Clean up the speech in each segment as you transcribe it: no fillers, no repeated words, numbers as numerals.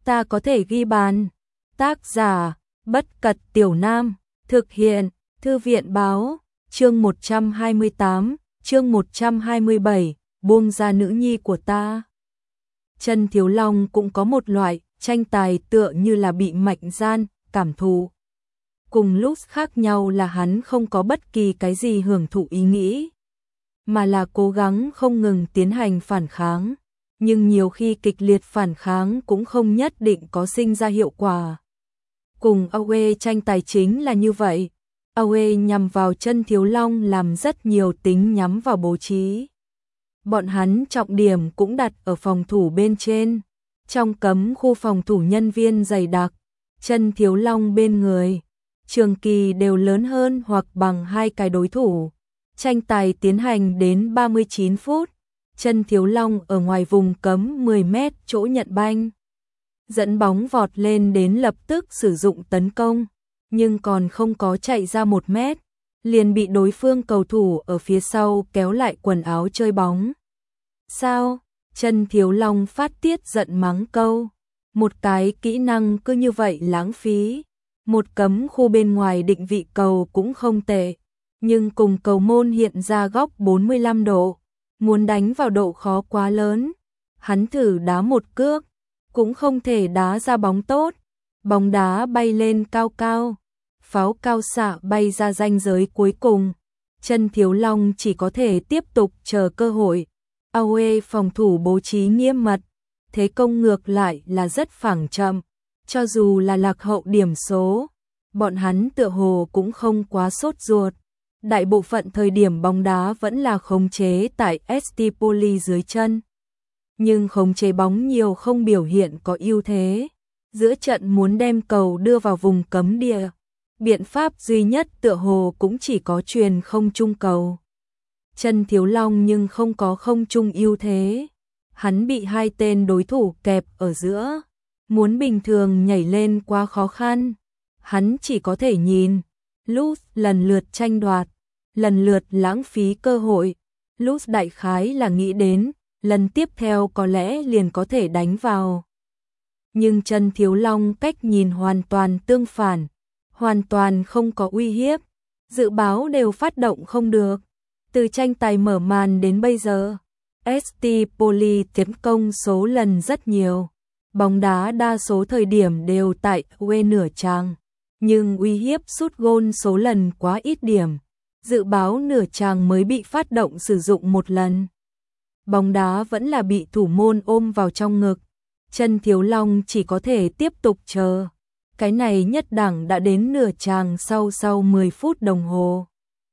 ta có thể ghi bàn. Tác giả, Bất Cật Tiểu Nam, thực hiện, Thư viện Báo, chương 128, chương 127, buông ra nữ nhi của ta. Chân Thiếu Long cũng có một loại tranh tài tựa như là bị mạnh gian, cảm thụ. Cùng lúc khác nhau là hắn không có bất kỳ cái gì hưởng thụ ý nghĩ, mà là cố gắng không ngừng tiến hành phản kháng. Nhưng nhiều khi kịch liệt phản kháng cũng không nhất định có sinh ra hiệu quả. Cùng Aue tranh tài chính là như vậy. Aue nhằm vào Chân Thiếu Long làm rất nhiều tính nhắm vào bố trí. Bọn hắn trọng điểm cũng đặt ở phòng thủ bên trên. Trong cấm khu phòng thủ nhân viên dày đặc, Chân Thiếu Long bên người trường kỳ đều lớn hơn hoặc bằng hai cái đối thủ. Tranh tài tiến hành đến 39 phút. Chân Thiếu Long ở ngoài vùng cấm 10 mét chỗ nhận banh, dẫn bóng vọt lên đến lập tức sử dụng tấn công, nhưng còn không có chạy ra 1 mét, liền bị đối phương cầu thủ ở phía sau kéo lại quần áo chơi bóng. Sao? Chân Thiếu Long phát tiết giận mắng câu. Một cái kỹ năng cứ như vậy lãng phí. Một cấm khu bên ngoài định vị cầu cũng không tệ, nhưng cùng cầu môn hiện ra góc 45 độ. Muốn đánh vào độ khó quá lớn. Hắn thử đá một cước, cũng không thể đá ra bóng tốt. Bóng đá bay lên cao cao, pháo cao xạ bay ra ranh giới cuối cùng. Chân Thiếu Long chỉ có thể tiếp tục chờ cơ hội. Aue phòng thủ bố trí nghiêm mật, thế công ngược lại là rất phẳng chậm. Cho dù là lạc hậu điểm số, bọn hắn tựa hồ cũng không quá sốt ruột. Đại bộ phận thời điểm bóng đá vẫn là khống chế tại ST Poli dưới chân. Nhưng khống chế bóng nhiều không biểu hiện có ưu thế. Giữa trận muốn đem cầu đưa vào vùng cấm địa, biện pháp duy nhất tựa hồ cũng chỉ có chuyền không trung cầu. Chân Thiếu Long nhưng không có không trung ưu thế. Hắn bị hai tên đối thủ kẹp ở giữa. Muốn bình thường nhảy lên quá khó khăn. Hắn chỉ có thể nhìn. Luz lần lượt tranh đoạt, lần lượt lãng phí cơ hội. Luz đại khái là nghĩ đến, lần tiếp theo có lẽ liền có thể đánh vào. Nhưng Chân Thiếu Long cách nhìn hoàn toàn tương phản, hoàn toàn không có uy hiếp. Dự báo đều phát động không được. Từ tranh tài mở màn đến bây giờ, ST Poli tiến công số lần rất nhiều. Bóng đá đa số thời điểm đều tại Aue nửa tràng, nhưng uy hiếp sút gôn số lần quá ít điểm. Dự báo nửa tràng mới bị phát động sử dụng một lần. Bóng đá vẫn là bị thủ môn ôm vào trong ngực. Chân Thiếu Long chỉ có thể tiếp tục chờ. Cái này nhất đẳng đã đến nửa tràng sau 10 phút đồng hồ.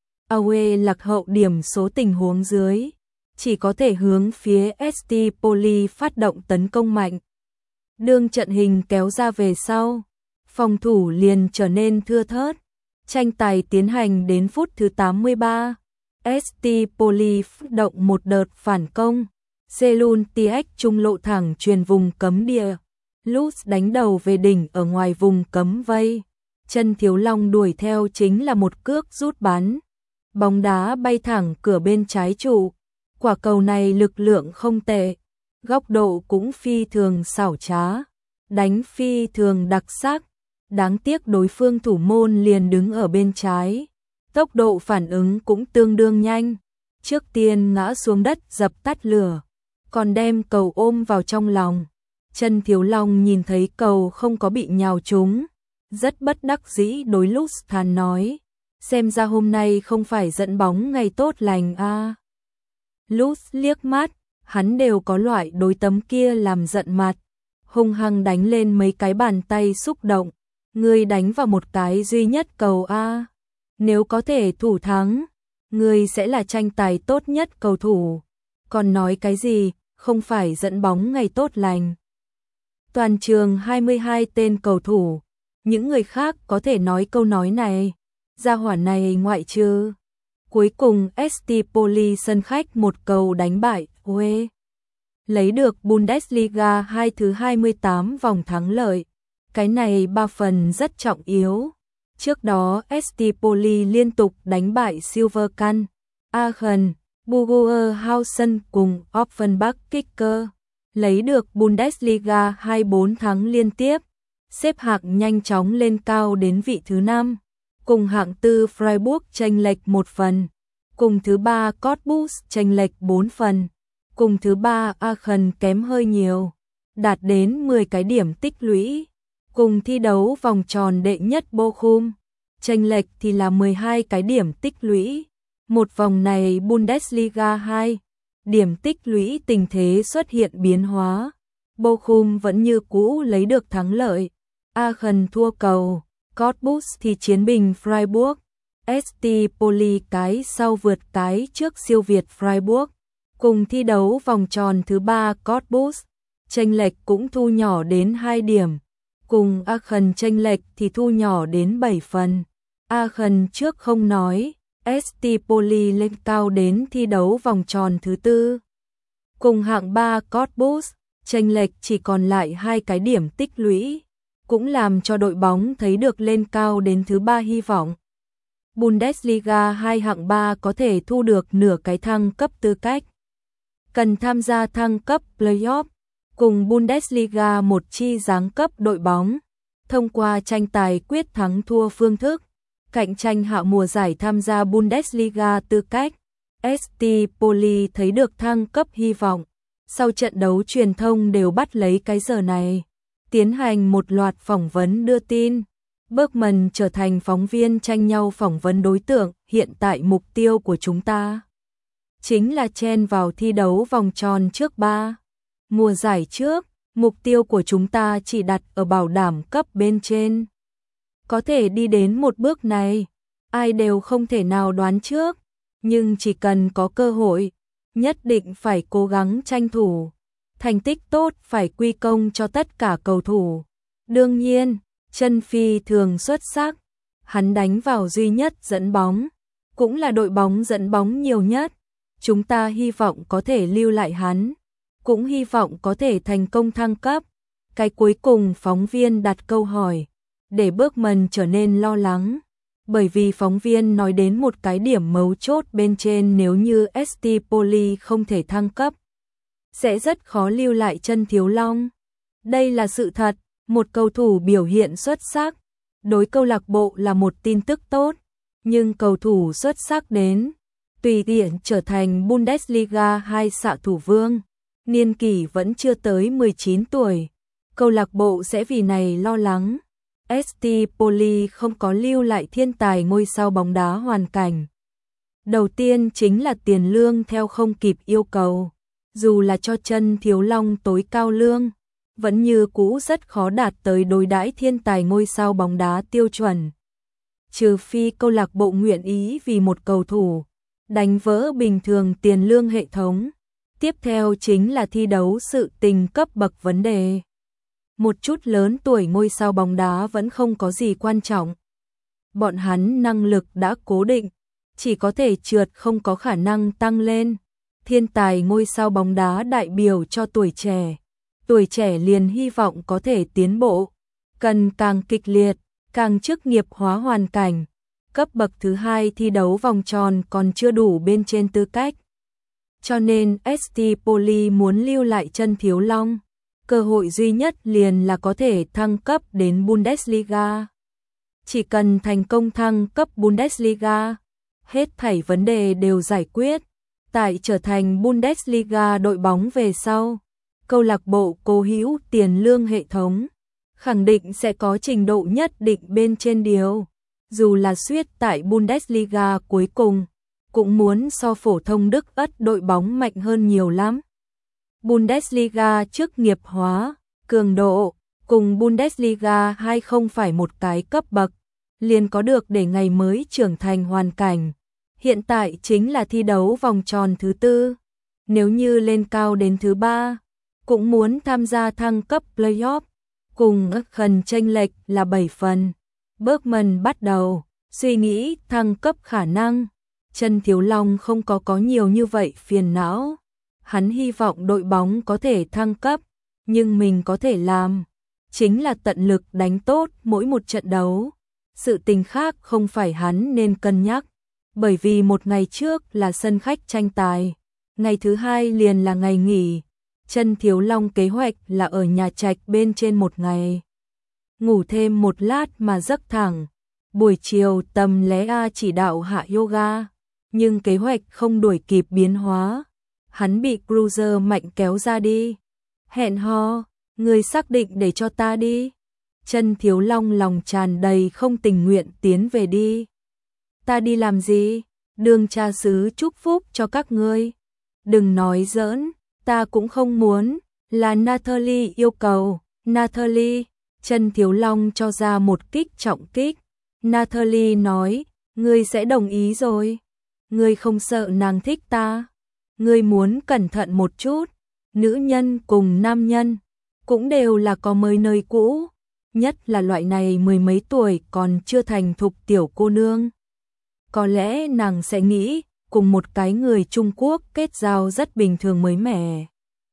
Aue lạc hậu điểm số tình huống dưới, chỉ có thể hướng phía ST Poli phát động tấn công mạnh. Đương trận hình kéo ra về sau, phòng thủ liền trở nên thưa thớt. Tranh tài tiến hành đến phút thứ 83. ST Poli phát động một đợt phản công. Selun TX trung lộ thẳng truyền vùng cấm địa. Luz đánh đầu về đỉnh ở ngoài vùng cấm vây. Chân Thiếu Long đuổi theo chính là một cước rút bắn. Bóng đá bay thẳng cửa bên trái trụ. Quả cầu này lực lượng không tệ, góc độ cũng phi thường xảo trá, đánh phi thường đặc sắc. Đáng tiếc đối phương thủ môn liền đứng ở bên trái, tốc độ phản ứng cũng tương đương nhanh. Trước tiên ngã xuống đất dập tắt lửa, còn đem cầu ôm vào trong lòng. Chân Thiếu Long nhìn thấy cầu không có bị nhào trúng, rất bất đắc dĩ đối Luz than nói, xem ra hôm nay không phải dẫn bóng ngày tốt lành a. Luz liếc mắt, hắn đều có loại đối tấm kia làm giận mặt, hung hăng đánh lên mấy cái bàn tay xúc động. Ngươi đánh vào một cái duy nhất cầu a, nếu có thể thủ thắng, ngươi sẽ là tranh tài tốt nhất cầu thủ. Còn nói cái gì, không phải dẫn bóng ngày tốt lành. Toàn trường 22 tên cầu thủ, những người khác có thể nói câu nói này, gia hỏa này ngoại trừ. Cuối cùng ST Poli sân khách một cầu đánh bại Aue, lấy được Bundesliga 2 thứ 28 vòng thắng lợi. Cái này 3 phần rất trọng yếu. Trước đó ST Poli liên tục đánh bại Silvercan, Aachen, Bugoerhausen cùng Offenbach Kicker. lấy được Bundesliga 24 tháng liên tiếp, xếp hạng nhanh chóng lên cao đến vị thứ 5, cùng hạng tư Freiburg chênh lệch 1 phần, cùng thứ 3 Cottbus chênh lệch 4 phần, cùng thứ 3 Aachen kém hơi nhiều, đạt đến 10 cái điểm tích lũy, cùng thi đấu vòng tròn đệ nhất Bochum, chênh lệch thì là 12 cái điểm tích lũy. Một vòng này Bundesliga 2, điểm tích lũy tình thế xuất hiện biến hóa. Bochum vẫn như cũ lấy được thắng lợi. Aachen thua cầu, Cottbus thì chiến bình Freiburg. St. Pauli cái sau vượt cái trước siêu Việt Freiburg. Cùng thi đấu vòng tròn thứ 3 Cottbus, chênh lệch cũng thu nhỏ đến 2 điểm. Cùng Aachen chênh lệch thì thu nhỏ đến 7 phần. Aachen trước không nói, St. Pauli lên cao đến thi đấu vòng tròn thứ 4. Cùng hạng 3 Cottbus, chênh lệch chỉ còn lại 2 cái điểm tích lũy, cũng làm cho đội bóng thấy được lên cao đến thứ 3 hy vọng. Bundesliga 2 hạng 3 có thể thu được nửa cái thăng cấp tư cách. Cần tham gia thăng cấp playoff, cùng Bundesliga một chi giáng cấp đội bóng, thông qua tranh tài quyết thắng thua phương thức, cạnh tranh hạ mùa giải tham gia Bundesliga tư cách. St. Pauli thấy được thăng cấp hy vọng. Sau trận đấu truyền thông đều bắt lấy cái giờ này, tiến hành một loạt phỏng vấn đưa tin. Bergman trở thành phóng viên tranh nhau phỏng vấn đối tượng. Hiện tại mục tiêu của chúng ta chính là chen vào thi đấu vòng tròn trước 3. Mùa giải trước, mục tiêu của chúng ta chỉ đặt ở bảo đảm cấp bên trên. Có thể đi đến một bước này, ai đều không thể nào đoán trước, nhưng chỉ cần có cơ hội, nhất định phải cố gắng tranh thủ. Thành tích tốt phải quy công cho tất cả cầu thủ. Đương nhiên, Chân phi thường xuất sắc, hắn đánh vào duy nhất dẫn bóng, cũng là đội bóng dẫn bóng nhiều nhất. Chúng ta hy vọng có thể lưu lại hắn, cũng hy vọng có thể thành công thăng cấp. Cái cuối cùng phóng viên đặt câu hỏi, để Bergman trở nên lo lắng, bởi vì phóng viên nói đến một cái điểm mấu chốt bên trên, nếu như St. Pauli không thể thăng cấp, sẽ rất khó lưu lại Chân Thiếu Long. Đây là sự thật, một cầu thủ biểu hiện xuất sắc, đối câu lạc bộ là một tin tức tốt, nhưng cầu thủ xuất sắc đến, tùy tiện trở thành Bundesliga 2 xạ thủ vương, niên kỷ vẫn chưa tới 19 tuổi, câu lạc bộ sẽ vì này lo lắng. St. Pauli không có lưu lại thiên tài ngôi sao bóng đá hoàn cảnh. Đầu tiên chính là tiền lương theo không kịp yêu cầu, dù là cho Chân Thiếu Long tối cao lương, vẫn như cũ rất khó đạt tới đối đãi thiên tài ngôi sao bóng đá tiêu chuẩn. Trừ phi câu lạc bộ nguyện ý vì một cầu thủ đánh vỡ bình thường tiền lương hệ thống. Tiếp theo chính là thi đấu sự tình cấp bậc vấn đề. Một chút lớn tuổi ngôi sao bóng đá vẫn không có gì quan trọng. Bọn hắn năng lực đã cố định, chỉ có thể trượt không có khả năng tăng lên. Thiên tài ngôi sao bóng đá đại biểu cho tuổi trẻ liền hy vọng có thể tiến bộ, cần càng kịch liệt, càng chức nghiệp hóa hoàn cảnh. Cấp bậc thứ 2 thi đấu vòng tròn còn chưa đủ bên trên tư cách. Cho nên St. Pauli muốn lưu lại Chân Thiếu Long, cơ hội duy nhất liền là có thể thăng cấp đến Bundesliga. Chỉ cần thành công thăng cấp Bundesliga, hết thảy vấn đề đều giải quyết. Tại trở thành Bundesliga đội bóng về sau, câu lạc bộ cố hữu tiền lương hệ thống, khẳng định sẽ có trình độ nhất định bên trên điều. Dù là suýt tại Bundesliga cuối cùng, cũng muốn so phổ thông Đức Ất đội bóng mạnh hơn nhiều lắm. Bundesliga chức nghiệp hóa, cường độ, cùng Bundesliga 2 không phải một cái cấp bậc, liền có được để ngày mới trưởng thành hoàn cảnh. Hiện tại chính là thi đấu vòng tròn thứ 4, nếu như lên cao đến thứ 3, cũng muốn tham gia thăng cấp playoff, cùng Aachen chênh lệch là 7 phần. Bergman bắt đầu suy nghĩ thăng cấp khả năng. Chân Thiếu Long không có nhiều như vậy phiền não. Hắn hy vọng đội bóng có thể thăng cấp, nhưng mình có thể làm chính là tận lực đánh tốt mỗi một trận đấu. Sự tình khác không phải hắn nên cân nhắc, bởi vì một ngày trước là sân khách tranh tài, ngày thứ 2 liền là ngày nghỉ. Chân Thiếu Long kế hoạch là ở nhà trạch bên trên một ngày. Ngủ thêm một lát mà giấc thẳng. Buổi chiều tầm lé A chỉ đạo hạ yoga. Nhưng kế hoạch không đuổi kịp biến hóa. Hắn bị Cruiser mạnh kéo ra đi. Hẹn hò, người xác định để cho ta đi. Chân Thiếu Long lòng tràn đầy không tình nguyện tiến về đi. Ta đi làm gì? Đường cha xứ chúc phúc cho các ngươi. Đừng nói giỡn, ta cũng không muốn, là Natalie yêu cầu. Natalie, Chân Thiếu Long cho ra một kích trọng kích. Natalie nói, ngươi sẽ đồng ý rồi. Ngươi không sợ nàng thích ta. Ngươi muốn cẩn thận một chút. Nữ nhân cùng nam nhân cũng đều là có mới nơi cũ. Nhất là loại này mười mấy tuổi còn chưa thành thục tiểu cô nương. Có lẽ nàng sẽ nghĩ cùng một cái người Trung Quốc kết giao rất bình thường mới mẻ.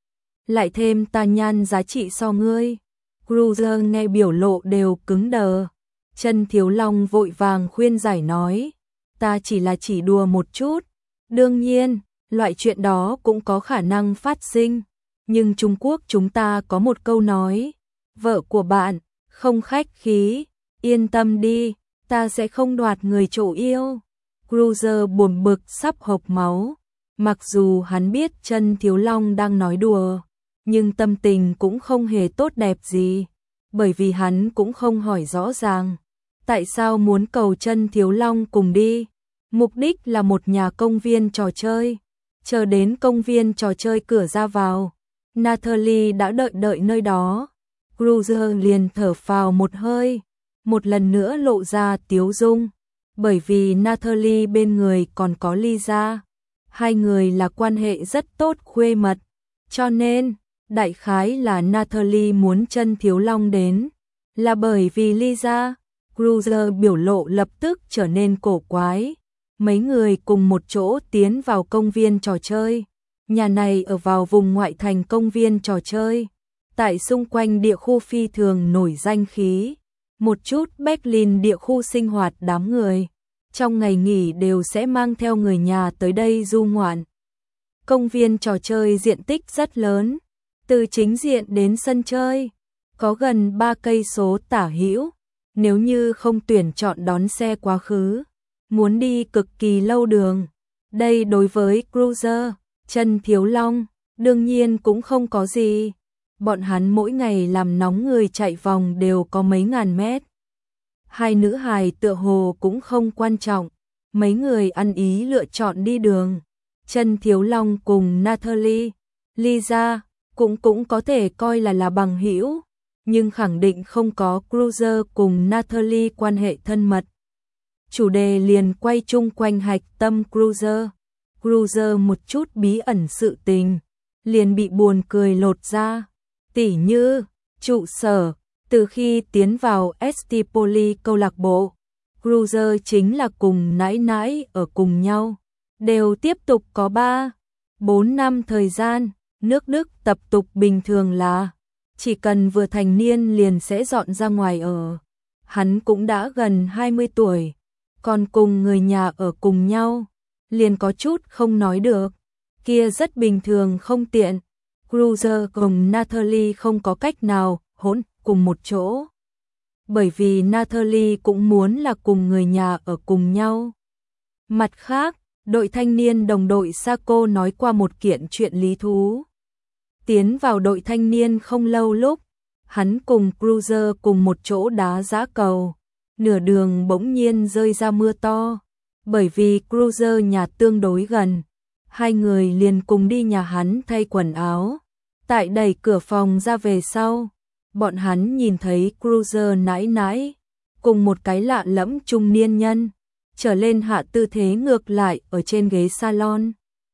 Lại thêm ta nhan giá trị so ngươi. Cruiser nghe biểu lộ đều cứng đờ. Chân Thiếu Long vội vàng khuyên giải nói. Ta chỉ đùa một chút. Đương nhiên, loại chuyện đó cũng có khả năng phát sinh. Nhưng Trung Quốc chúng ta có một câu nói. Vợ của bạn, không khách khí. Yên tâm đi, ta sẽ không đoạt người chỗ yêu. Cruiser buồn bực sắp hộc máu. Mặc dù hắn biết Chân Thiếu Long đang nói đùa, nhưng tâm tình cũng không hề tốt đẹp gì. Bởi vì hắn cũng không hỏi rõ ràng. Tại sao muốn cầu Chân Thiếu Long cùng đi? Mục đích là một nhà công viên trò chơi. Chờ đến công viên trò chơi cửa ra vào, Natalie đã đợi nơi đó. Cruiser liền thở phào một hơi, một lần nữa lộ ra tiếu dung. Bởi vì Natalie bên người còn có Lisa. Hai người là quan hệ rất tốt khuê mật. Cho nên, đại khái là Natalie muốn Chân Thiếu Long đến. Là bởi vì Lisa. Cruiser biểu lộ lập tức trở nên cổ quái. Mấy người cùng một chỗ tiến vào công viên trò chơi. Nhà này ở vào vùng ngoại thành công viên trò chơi. Tại xung quanh địa khu phi thường nổi danh khí. Một chút Berlin địa khu sinh hoạt đám người. Trong ngày nghỉ đều sẽ mang theo người nhà tới đây du ngoạn. Công viên trò chơi diện tích rất lớn. Từ chính diện đến sân chơi. Có gần 3 cây số tả hữu. Nếu như không tuyển chọn đón xe quá khứ, muốn đi cực kỳ lâu đường. Đây đối với Cruiser, Chân Thiếu Long, đương nhiên cũng không có gì. Bọn hắn mỗi ngày làm nóng người chạy vòng đều có mấy ngàn mét. Hai nữ hài tựa hồ cũng không quan trọng. Mấy người ăn ý lựa chọn đi đường. Chân Thiếu Long cùng Natalie, Lisa cũng có thể coi là bằng hữu. Nhưng khẳng định không có Cruiser cùng Natalie quan hệ thân mật. Chủ đề liền quay chung quanh hạch tâm Cruiser. Cruiser một chút bí ẩn sự tình, liền bị buồn cười lột ra. Tỉ như, trụ sở, từ khi tiến vào Stipoli câu lạc bộ, Cruiser chính là cùng nãi nãi ở cùng nhau. Đều tiếp tục có 3-4 năm thời gian, nước Đức tập tục bình thường là chỉ cần vừa thành niên liền sẽ dọn ra ngoài ở. Hắn cũng đã gần 20 tuổi, còn cùng người nhà ở cùng nhau, liền có chút không nói được. Kia rất bình thường không tiện. Cruiser cùng Natalie không có cách nào hỗn cùng một chỗ. Bởi vì Natalie cũng muốn là cùng người nhà ở cùng nhau. Mặt khác, đội thanh niên đồng đội Sako nói qua một kiện chuyện lý thú. Tiến vào đội thanh niên không lâu lúc, hắn cùng Cruiser cùng một chỗ đá giã cầu. Nửa đường bỗng nhiên rơi ra mưa to. Bởi vì Cruiser nhà tương đối gần, hai người liền cùng đi nhà hắn thay quần áo. Tại đẩy cửa phòng ra về sau, bọn hắn nhìn thấy Cruiser nãi nãi cùng một cái lạ lẫm trung niên nhân trở lên hạ tư thế ngược lại ở trên ghế salon.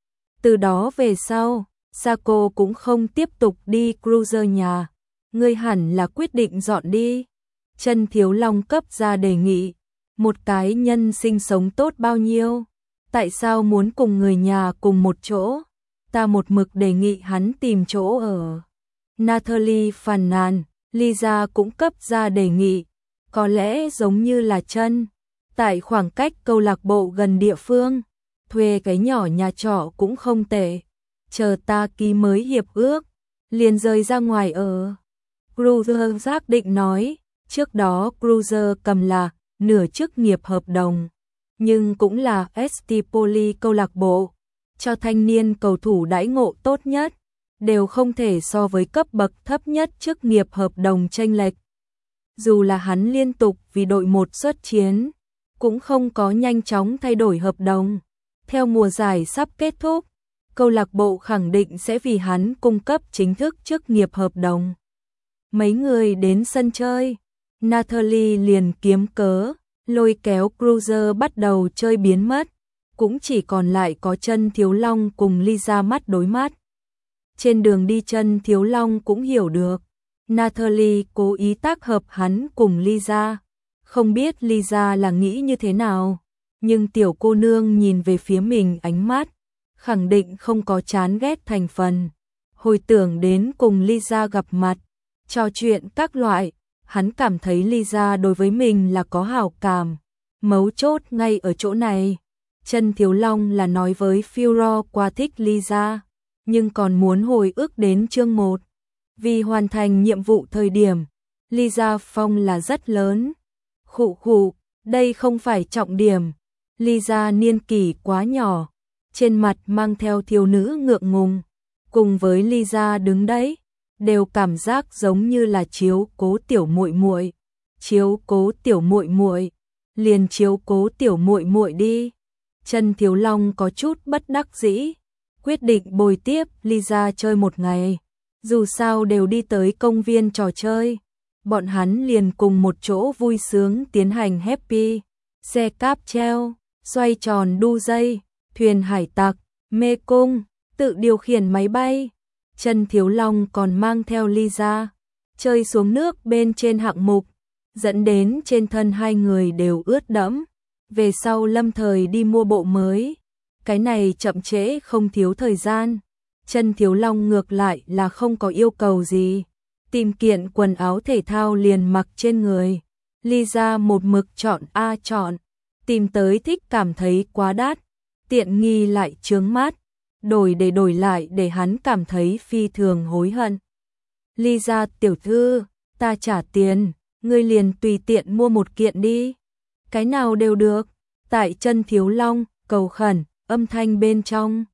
Từ đó về sau, Sako cũng không tiếp tục đi Cruiser nhà. Ngươi hẳn là quyết định dọn đi. Chân Thiếu Long cấp ra đề nghị. Một cái nhân sinh sống tốt bao nhiêu? Tại sao muốn cùng người nhà cùng một chỗ? Ta một mực đề nghị hắn tìm chỗ ở. Natalie phàn nàn, Lisa cũng cấp ra đề nghị. Có lẽ giống như là Chân. Tại khoảng cách câu lạc bộ gần địa phương, thuê cái nhỏ nhà trọ cũng không tệ. Chờ ta ký mới hiệp ước, liền rời ra ngoài ở. Cruiser xác định nói, trước đó Cruiser cầm là nửa chức nghiệp hợp đồng, nhưng cũng là Stipoli câu lạc bộ, cho thanh niên cầu thủ đãi ngộ tốt nhất, đều không thể so với cấp bậc thấp nhất chức nghiệp hợp đồng chênh lệch. Dù là hắn liên tục vì đội một xuất chiến, cũng không có nhanh chóng thay đổi hợp đồng. Theo mùa giải sắp kết thúc, câu lạc bộ khẳng định sẽ vì hắn cung cấp chính thức chức nghiệp hợp đồng. Mấy người đến sân chơi, Natalie liền kiếm cớ, lôi kéo Cruiser bắt đầu chơi biến mất, cũng chỉ còn lại có Chân Thiếu Long cùng Lisa mắt đối mắt. Trên đường đi Chân Thiếu Long cũng hiểu được, Natalie cố ý tác hợp hắn cùng Lisa, không biết Lisa là nghĩ như thế nào, nhưng tiểu cô nương nhìn về phía mình ánh mắt, khẳng định không có chán ghét thành phần. Hồi tưởng đến cùng Lisa gặp mặt, trò chuyện các loại, hắn cảm thấy Lisa đối với mình là có hảo cảm. Mấu chốt ngay ở chỗ này, Chân Thiếu Long là nói với Führer qua thích Lisa, nhưng còn muốn hồi ức đến chương 1. Vì hoàn thành nhiệm vụ thời điểm, Lisa phong là rất lớn. Khụ khụ, đây không phải trọng điểm. Lisa niên kỷ quá nhỏ, trên mặt mang theo thiếu nữ ngượng ngùng, cùng với Lisa đứng đấy, đều cảm giác giống như là chiếu cố tiểu muội muội. Chiếu cố tiểu muội muội, liền chiếu cố tiểu muội muội đi. Chân Thiếu Long có chút bất đắc dĩ, quyết định bồi tiếp Lisa chơi một ngày. Dù sao đều đi tới công viên trò chơi, bọn hắn liền cùng một chỗ vui sướng tiến hành happy, xe cáp treo, xoay tròn đu dây, thuyền hải tặc, mê cung, tự điều khiển máy bay. Chân Thiếu Long còn mang theo Lisa, chơi xuống nước bên trên hạng mục, dẫn đến trên thân hai người đều ướt đẫm. Về sau lâm thời đi mua bộ mới, cái này chậm trễ không thiếu thời gian. Chân Thiếu Long ngược lại là không có yêu cầu gì, tìm kiện quần áo thể thao liền mặc trên người. Lisa một mực chọn chọn, tìm tới thích cảm thấy quá đắt, tiện nghi lại chướng mắt, đổi lại để hắn cảm thấy phi thường hối hận. Lisa tiểu thư, ta trả tiền, ngươi liền tùy tiện mua một kiện đi. Cái nào đều được. Tại Chân Thiếu Long cầu khẩn, âm thanh bên trong.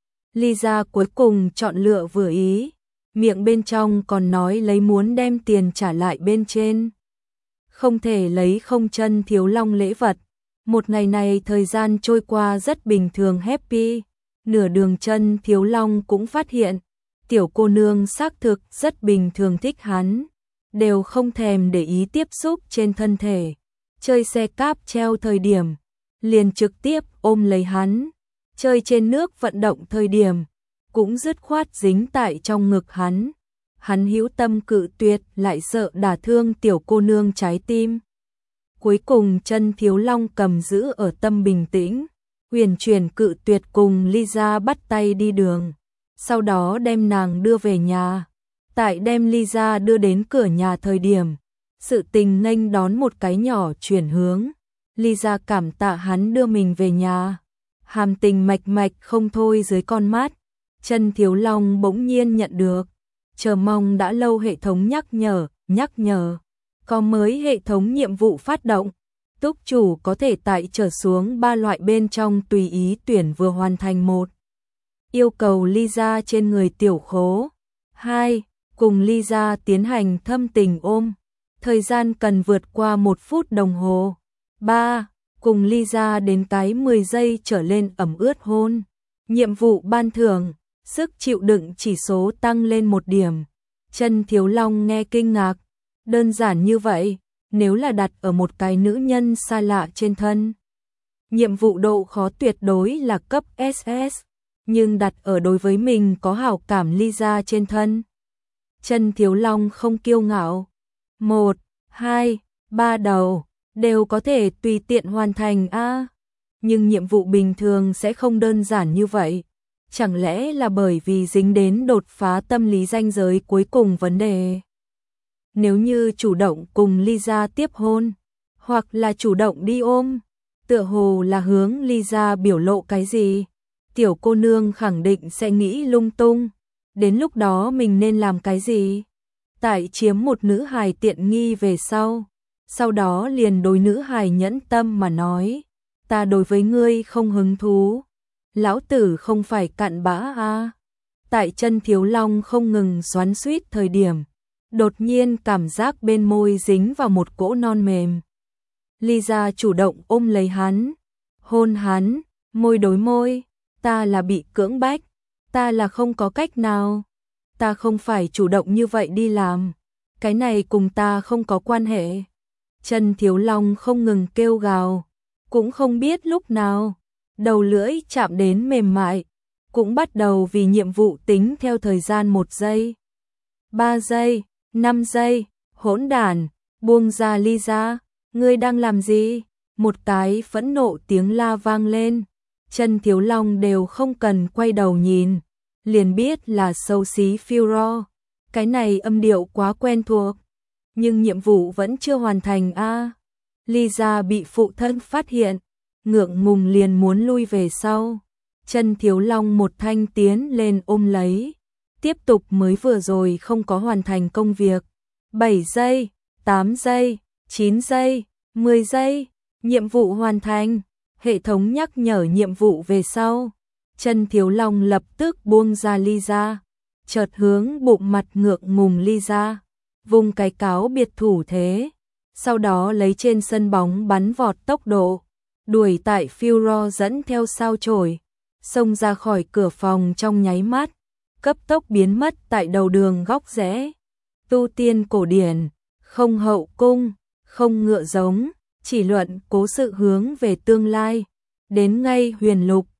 Lisa cuối cùng chọn lựa vừa ý, miệng bên trong còn nói lấy muốn đem tiền trả lại bên trên. Không thể lấy không. Chân Thiếu Long lễ vật. Một ngày này thời gian trôi qua rất bình thường happy. Nửa đường Chân Thiếu Long cũng phát hiện, tiểu cô nương xác thực rất bình thường thích hắn, đều không thèm để ý tiếp xúc trên thân thể. Chơi xe cáp treo thời điểm, liền trực tiếp ôm lấy hắn. Chơi trên nước vận động thời điểm, cũng dứt khoát dính tại trong ngực hắn. Hắn hữu tâm cự tuyệt lại sợ đả thương tiểu cô nương trái tim. Cuối cùng Chân Thiếu Long cầm giữ ở tâm bình tĩnh, huyền chuyển cự tuyệt cùng Lisa bắt tay đi đường, sau đó đem nàng đưa về nhà. Tại đem Lisa đưa đến cửa nhà thời điểm, sự tình nghênh đón một cái nhỏ chuyển hướng. Lisa cảm tạ hắn đưa mình về nhà, hàm tình mạch mạch không thôi dưới con mắt. Chân Thiếu Long bỗng nhiên nhận được, chờ mong đã lâu hệ thống nhắc nhở, có mới hệ thống nhiệm vụ phát động. Túc chủ có thể tại trở xuống 3 loại bên trong tùy ý tuyển vừa hoàn thành. 1. Yêu cầu Lisa trên người tiểu khố. 2. Cùng Lisa tiến hành thâm tình ôm, thời gian cần vượt qua 1 phút đồng hồ. 3. Cùng Lisa đến cái 10 giây trở lên ẩm ướt hôn. Nhiệm vụ ban thưởng, sức chịu đựng chỉ số tăng lên 1 điểm. Chân Thiếu Long nghe kinh ngạc, đơn giản như vậy, nếu là đặt ở một cái nữ nhân xa lạ trên thân, nhiệm vụ độ khó tuyệt đối là cấp SS, nhưng đặt ở đối với mình có hảo cảm Lisa trên thân. Chân Thiếu Long không kiêu ngạo, 1, 2, 3 đầu đều có thể tùy tiện hoàn thành nhưng nhiệm vụ bình thường sẽ không đơn giản như vậy. Chẳng lẽ là bởi vì dính đến đột phá tâm lý ranh giới cuối cùng vấn đề? Nếu như chủ động cùng Lisa tiếp hôn, hoặc là chủ động đi ôm, tựa hồ là hướng Lisa biểu lộ cái gì, tiểu cô nương khẳng định sẽ nghĩ lung tung. Đến lúc đó mình nên làm cái gì? Tại chiếm một nữ hài tiện nghi về sau đó liền đối nữ hài nhẫn tâm mà nói, ta đối với ngươi không hứng thú, lão tử không phải cặn bã a. Tại chân Thiếu Long không ngừng xoắn xuýt thời điểm, đột nhiên cảm giác bên môi dính vào một cỗ non mềm. Lisa chủ động ôm lấy hắn, hôn hắn, môi đối môi, ta là bị cưỡng bách, ta là không có cách nào, ta không phải chủ động như vậy đi làm, cái này cùng ta không có quan hệ. Chân Thiếu Long không ngừng kêu gào, cũng không biết lúc nào, đầu lưỡi chạm đến mềm mại, cũng bắt đầu vì nhiệm vụ tính theo thời gian 1 giây, 3 giây, 5 giây, hỗn đản, buông ra Lisa, ngươi đang làm gì? Một cái phẫn nộ tiếng la vang lên, chân Thiếu Long đều không cần quay đầu nhìn, liền biết là xấu xí Führer, cái này âm điệu quá quen thuộc, nhưng nhiệm vụ vẫn chưa hoàn thành a. Lisa bị phụ thân phát hiện, ngượng ngùng liền muốn lui về sau. Chân Thiếu Long một thanh tiến lên ôm lấy, tiếp tục mới vừa rồi không có hoàn thành công việc. 7 giây, 8 giây, 9 giây, 10 giây, nhiệm vụ hoàn thành, hệ thống nhắc nhở nhiệm vụ về sau. Chân Thiếu Long lập tức buông ra Lisa, chợt hướng bụng mặt ngượng ngùng Lisa, vùng cái cáo biệt thủ thế, sau đó lấy trên sân bóng bắn vọt tốc độ, đuổi tại Führer dẫn theo sao chổi, xông ra khỏi cửa phòng trong nháy mắt, cấp tốc biến mất tại đầu đường góc rẽ. Tu tiên cổ điển, không hậu cung, không ngựa giống, chỉ luận cố sự hướng về tương lai, đến ngay huyền lục,